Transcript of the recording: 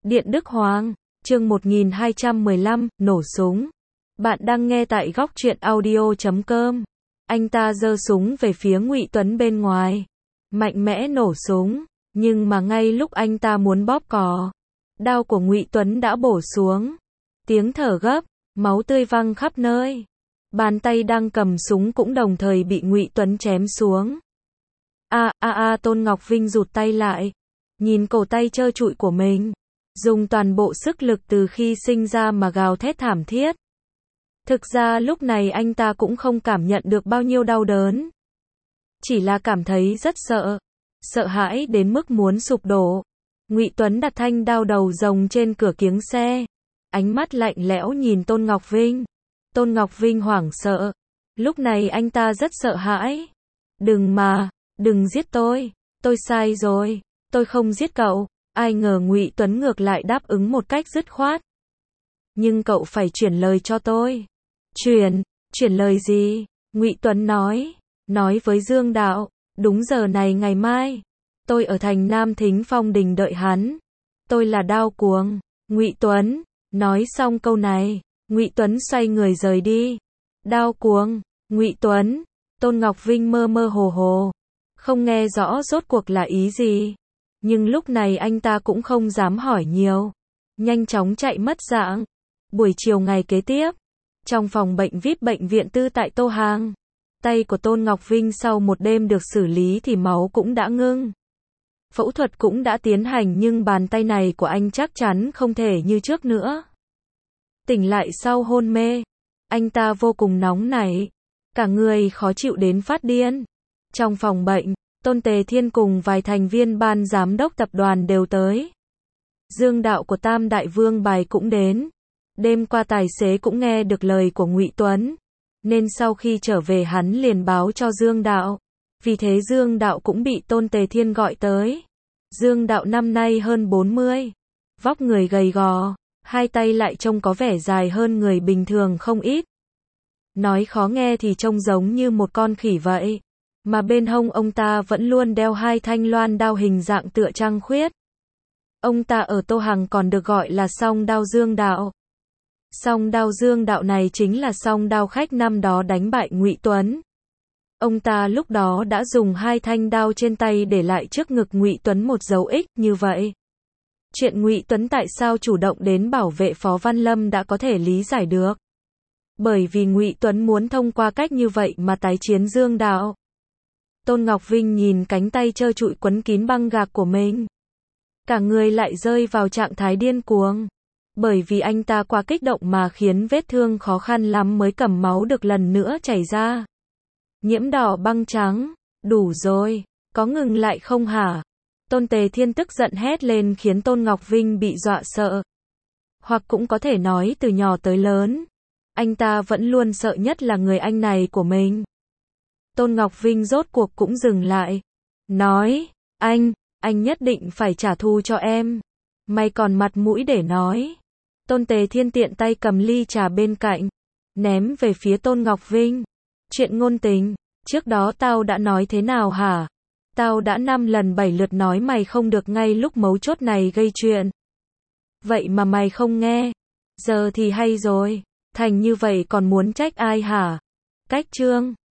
Điện Đức Hoàng, chương 1215, nổ súng. Bạn đang nghe tại góc truyện audio.com. Anh ta giơ súng về phía Ngụy Tuấn bên ngoài, mạnh mẽ nổ súng, nhưng mà ngay lúc anh ta muốn bóp cò, đao của Ngụy Tuấn đã bổ xuống. Tiếng thở gấp, máu tươi văng khắp nơi. Bàn tay đang cầm súng cũng đồng thời bị Ngụy Tuấn chém xuống. Tôn Ngọc Vinh rụt tay lại, nhìn cổ tay trơ trụi của mình, dùng toàn bộ sức lực từ khi sinh ra mà gào thét thảm thiết. Thực ra lúc này anh ta cũng không cảm nhận được bao nhiêu đau đớn, chỉ là cảm thấy rất sợ, sợ hãi đến mức muốn sụp đổ. Ngụy Tuấn đặt thanh đao đầu rồng trên cửa kiếng xe, ánh mắt lạnh lẽo nhìn Tôn Ngọc Vinh. Tôn Ngọc Vinh hoảng sợ, lúc này anh ta rất sợ hãi. Đừng giết tôi sai rồi, tôi không giết cậu. Ai ngờ Ngụy Tuấn ngược lại đáp ứng một cách dứt khoát. Nhưng cậu phải chuyển lời cho tôi. Chuyển lời gì? Ngụy Tuấn nói với Dương Đạo, đúng giờ này ngày mai, tôi ở thành Nam Thính Phong Đình đợi hắn. Tôi là Đao Cuồng. Ngụy Tuấn nói xong câu này, Ngụy Tuấn xoay người rời đi. Đao Cuồng, Ngụy Tuấn. Tôn Ngọc Vinh mơ mơ hồ hồ, không nghe rõ rốt cuộc là ý gì. Nhưng lúc này anh ta cũng không dám hỏi nhiều, nhanh chóng chạy mất dạng. Buổi chiều ngày kế tiếp, trong phòng bệnh VIP bệnh viện tư tại Tô Hàng, tay của Tôn Ngọc Vinh sau một đêm được xử lý thì máu cũng đã ngưng. Phẫu thuật cũng đã tiến hành nhưng bàn tay này của anh chắc chắn không thể như trước nữa. Tỉnh lại sau hôn mê, anh ta vô cùng nóng nảy, cả người khó chịu đến phát điên. Trong phòng bệnh, Tôn Tề Thiên cùng vài thành viên ban giám đốc tập đoàn đều tới. Dương Đạo của Tam Đại Vương Bài cũng đến. Đêm qua tài xế cũng nghe được lời của Ngụy Tuấn, nên sau khi trở về hắn liền báo cho Dương Đạo. Vì thế Dương Đạo cũng bị Tôn Tề Thiên gọi tới. Dương Đạo năm nay hơn 40, vóc người gầy gò, hai tay lại trông có vẻ dài hơn người bình thường không ít. Nói khó nghe thì trông giống như một con khỉ vậy. Mà bên hông ông ta vẫn luôn đeo hai thanh loan đao hình dạng tựa trăng khuyết. Ông ta ở Tô Hằng còn được gọi là song đao Dương Đạo. Song đao Dương Đạo này chính là song đao khách năm đó đánh bại Ngụy Tuấn. Ông ta lúc đó đã dùng hai thanh đao trên tay để lại trước ngực Ngụy Tuấn một dấu X như vậy. Chuyện Ngụy Tuấn tại sao chủ động đến bảo vệ Phó Văn Lâm đã có thể lý giải được. Bởi vì Ngụy Tuấn muốn thông qua cách như vậy mà tái chiến Dương Đạo. Tôn Ngọc Vinh nhìn cánh tay trơ trụi quấn kín băng gạc của mình, cả người lại rơi vào trạng thái điên cuồng. Bởi vì anh ta quá kích động mà khiến vết thương khó khăn lắm mới cầm máu được lần nữa chảy ra. Nhiễm đỏ băng trắng, đủ rồi, có ngừng lại không hả? Tôn Tề Thiên tức giận hét lên khiến Tôn Ngọc Vinh bị dọa sợ. Hoặc cũng có thể nói từ nhỏ tới lớn, anh ta vẫn luôn sợ nhất là người anh này của mình. Tôn Ngọc Vinh rốt cuộc cũng dừng lại, nói, anh nhất định phải trả thù cho em. Mày còn mặt mũi để nói. Tôn Tề Thiên tiện tay cầm ly trà bên cạnh, ném về phía Tôn Ngọc Vinh. Chuyện ngôn tình, trước đó tao đã nói thế nào hả? Tao đã 5 lần 7 lượt nói mày không được ngay lúc mấu chốt này gây chuyện. Vậy mà mày không nghe. Giờ thì hay rồi, thành như vậy còn muốn trách ai hả? Cách chương